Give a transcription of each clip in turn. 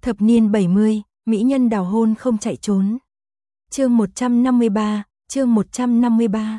Thập niên 70, mỹ nhân đào hôn không chạy trốn. Chương 153, chương 153.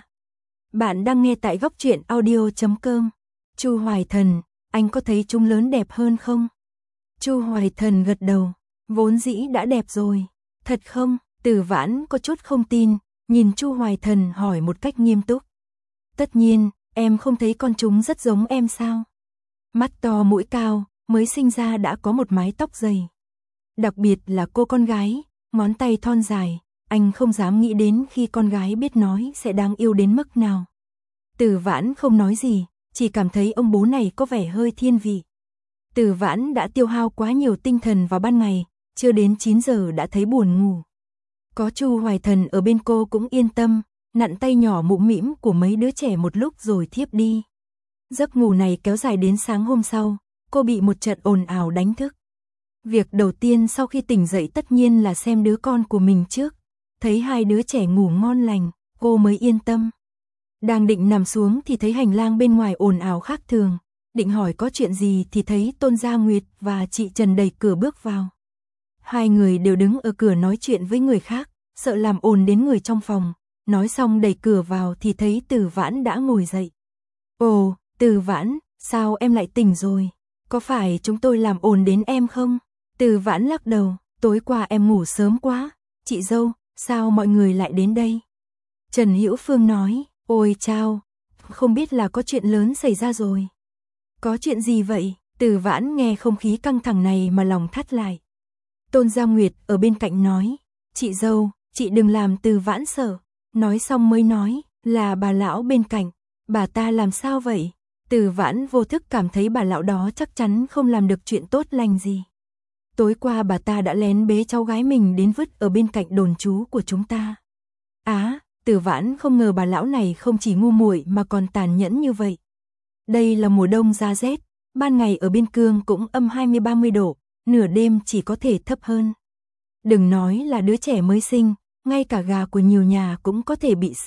Bạn đang nghe tại góc truyện audio.com. Chu Hoài Thần, anh có thấy chúng lớn đẹp hơn không? Chu Hoài Thần gật đầu, vốn dĩ đã đẹp rồi. Thật không? Từ Vãn có chút không tin, nhìn Chu Hoài Thần hỏi một cách nghiêm túc. Tất nhiên, em không thấy con chúng rất giống em sao? Mắt to mũi cao, mới sinh ra đã có một mái tóc dày. Đặc biệt là cô con gái, ngón tay thon dài, anh không dám nghĩ đến khi con gái biết nói sẽ đáng yêu đến mức nào. Từ Vãn không nói gì, chỉ cảm thấy ông bố này có vẻ hơi thiên vị. Từ Vãn đã tiêu hao quá nhiều tinh thần vào ban ngày, chưa đến 9 giờ đã thấy buồn ngủ. Có Chu Hoài Thần ở bên cô cũng yên tâm, nặn tay nhỏ mũm mĩm của mấy đứa trẻ một lúc rồi thiếp đi. Giấc ngủ này kéo dài đến sáng hôm sau, cô bị một trận ồn ào đánh thức. Việc đầu tiên sau khi tỉnh dậy tất nhiên là xem đứa con của mình trước. Thấy hai đứa trẻ ngủ ngon lành, cô mới yên tâm. Đang định nằm xuống thì thấy hành lang bên ngoài ồn ào khác thường. Định hỏi có chuyện gì thì thấy Tôn Gia Nguyệt và chị Trần đẩy cửa bước vào. Hai người đều đứng ở cửa nói chuyện với người khác, sợ làm ồn đến người trong phòng. Nói xong đẩy cửa vào thì thấy Từ Vãn đã ngồi dậy. Ồ, Từ Vãn, sao em lại tỉnh rồi? Có phải chúng tôi làm ồn đến em không? Từ Vãn lắc đầu, tối qua em ngủ sớm quá. Chị dâu, sao mọi người lại đến đây? Trần Hữu Phương nói, ôi chao, không biết là có chuyện lớn xảy ra rồi. Có chuyện gì vậy? Từ Vãn nghe không khí căng thẳng này mà lòng thắt lại. Tôn Gia Nguyệt ở bên cạnh nói, chị dâu, chị đừng làm Từ Vãn sợ. Nói xong mới nói, là bà lão bên cạnh, bà ta làm sao vậy? Từ Vãn vô thức cảm thấy bà lão đó chắc chắn không làm được chuyện tốt lành gì. Tối qua bà ta đã lén bế cháu gái mình đến vứt ở bên cạnh đồn trú của chúng ta. Từ Vãn không ngờ bà lão này không chỉ ngu muội mà còn tàn nhẫn như vậy. Đây là mùa đông giá rét, ban ngày ở biên cương cũng âm 20-30 độ, nửa đêm chỉ có thể thấp hơn. Đừng nói là đứa trẻ mới sinh, ngay cả gà của nhiều nhà cũng có thể bị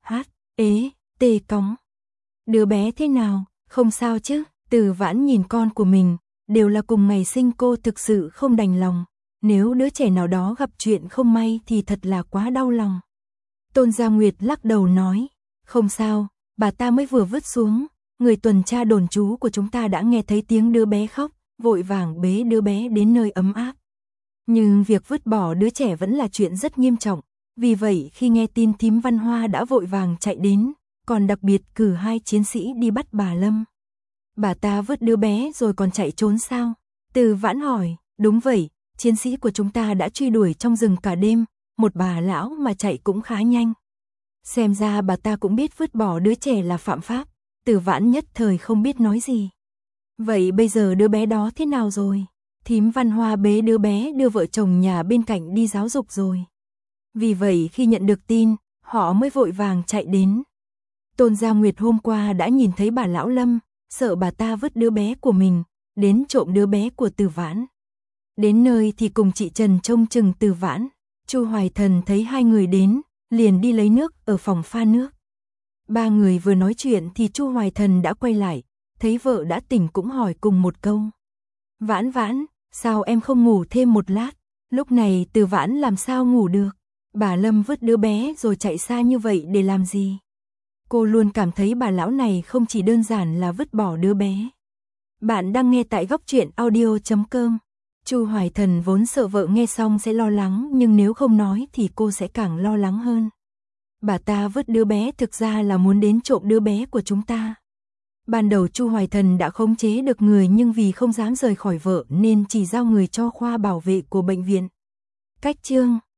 CHT cóng. Đứa bé thế nào, không sao chứ? Từ Vãn nhìn con của mình, đều là cùng ngày sinh cô thực sự không đành lòng. Nếu đứa trẻ nào đó gặp chuyện không may thì thật là quá đau lòng. Tôn Gia Nguyệt lắc đầu nói, không sao, bà ta mới vừa vứt xuống. Người tuần tra đồn trú của chúng ta đã nghe thấy tiếng đứa bé khóc, vội vàng bế đứa bé đến nơi ấm áp. Nhưng việc vứt bỏ đứa trẻ vẫn là chuyện rất nghiêm trọng. Vì vậy khi nghe tin thím Văn Hoa đã vội vàng chạy đến, còn đặc biệt cử 2 chiến sĩ đi bắt bà Lâm. Bà ta vứt đứa bé rồi còn chạy trốn sao? Từ Vãn hỏi, đúng vậy, chiến sĩ của chúng ta đã truy đuổi trong rừng cả đêm, một bà lão mà chạy cũng khá nhanh. Xem ra bà ta cũng biết vứt bỏ đứa trẻ là phạm pháp. Từ Vãn nhất thời không biết nói gì. Vậy bây giờ đứa bé đó thế nào rồi? Thím Văn Hoa bế đứa bé đưa vợ chồng nhà bên cạnh đi giáo dục rồi. Vì vậy khi nhận được tin, họ mới vội vàng chạy đến. Tôn Gia Nguyệt hôm qua đã nhìn thấy bà lão Lâm, sợ bà ta vứt đứa bé của mình, đến trộm đứa bé của Từ Vãn. Đến nơi thì cùng chị Trần trông chừng Từ Vãn. Chu Hoài Thần thấy hai người đến, liền đi lấy nước ở phòng pha nước. Ba người vừa nói chuyện thì Chu Hoài Thần đã quay lại, thấy vợ đã tỉnh cũng hỏi cùng một câu. Vãn Vãn, sao em không ngủ thêm một lát? Lúc này Từ Vãn làm sao ngủ được? Bà Lâm vứt đứa bé rồi chạy xa như vậy để làm gì? Cô luôn cảm thấy bà lão này không chỉ đơn giản là vứt bỏ đứa bé. Bạn đang nghe tại góc truyện audio.com. Chu Hoài Thần vốn sợ vợ nghe xong sẽ lo lắng, nhưng nếu không nói thì cô sẽ càng lo lắng hơn. Bà ta vứt đứa bé thực ra là muốn đến trộm đứa bé của chúng ta. Ban đầu Chu Hoài Thần đã khống chế được người, nhưng vì không dám rời khỏi vợ nên chỉ giao người cho khoa bảo vệ của bệnh viện. Cách chương